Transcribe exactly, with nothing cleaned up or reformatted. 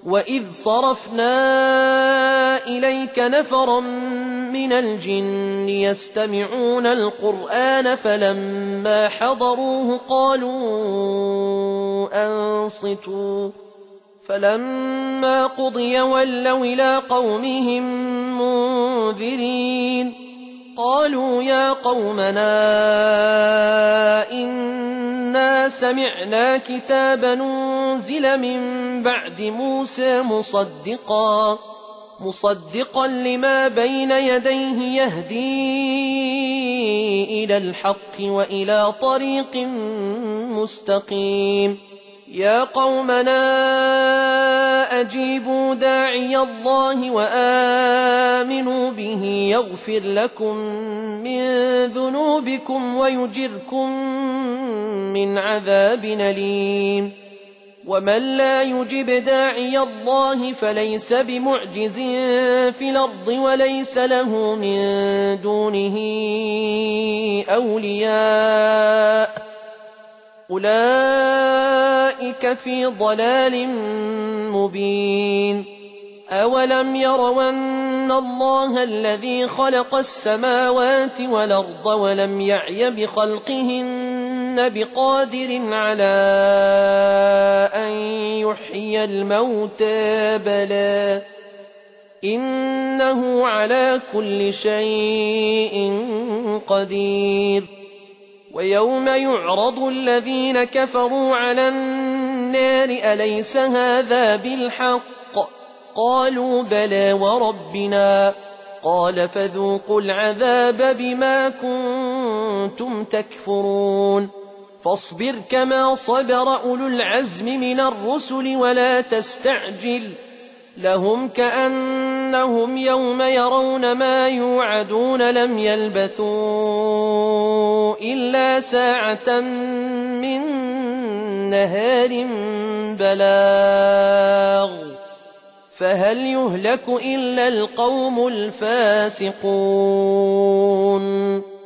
وَإِذْ صَرَفْنَا إِلَيْكَ نَفَرًا مِنَ الْجِنِّ يَسْتَمِعُونَ الْقُرْآنَ فَلَمَّا حَضَرُوهُ قَالُوا أَنصِتُوا فَلَمَّا قُضِيَ وَلَّوْا إِلَىٰ قَوْمِهِم مُّنذِرِينَ قَالُوا يَا قَوْمَنَا إِنَّا سَمِعْنَا كِتَابًا أُنزِلَ مِن بَعْدِ مُوسَىٰ مُصَدِّقًا مُصَدِّقًا لِّمَا بَيْنَ يَدَيْهِ يَهْدِي إِلَى الْحَقِّ وَإِلَىٰ طَرِيقٍ مُّسْتَقِيمٍ يَا قَوْمَنَا أَجِيبُوا دَاعِيَ اللَّهِ وَآمِنُوا بِهِ يَغْفِرْ لَكُم مِّن ذُنُوبِكُمْ وَيُجِرْكُم مِّنْ عَذَابٍ أَلِيمٍ وَمَن لَّا يُجِبْ دَاعِيَ اللَّهِ فَلَيْسَ بِمُعْجِزٍ فِي الْأَرْضِ وَلَيْسَ لَهُ مِن دُونِهِ أَوْلِيَاءُ أُولَٰئِكَ فِي ضَلَالٍ مُّبِينٍ أَوَلَمْ يَرَوْا أَنَّ اللَّهَ الَّذِي خَلَقَ السَّمَاوَاتِ وَالْأَرْضَ وَلَمْ يَعْيَ بِخَلْقِهِنَّ بِقَادِرٍ عَلَىٰ أَن يُحْيِيَ الْمَوْتَىٰ بَلَىٰ إِنَّهُ عَلَىٰ كُلِّ شَيْءٍ قَدِيرٌ وَيَوْمَ يُعْرَضُ الَّذِينَ كَفَرُوا عَلَى النَّارِ أَلَيْسَ هَٰذَا بِالْحَقِّ قَالُوا بَلَىٰ وَرَبِّنَا قَالَ فَذُوقُوا الْعَذَابَ بِمَا كُنتُمْ تَكْفُرُونَ فَاصْبِرْ كَمَا صَبَرَ أُولُو الْعَزْمِ مِنَ الرُّسُلِ وَلَا تَسْتَعْجِلْ لَهُمْ كَأَنَّهُمْ يَوْمَ يَرَوْنَ مَا يُوعَدُونَ لَمْ يَلْبَثُوا إِلَّا سَاعَةً مِّن نَّهَارٍ بَلَاغٌ فَهَلْ يُهْلَكُ إِلَّا الْقَوْمُ الْفَاسِقُونَ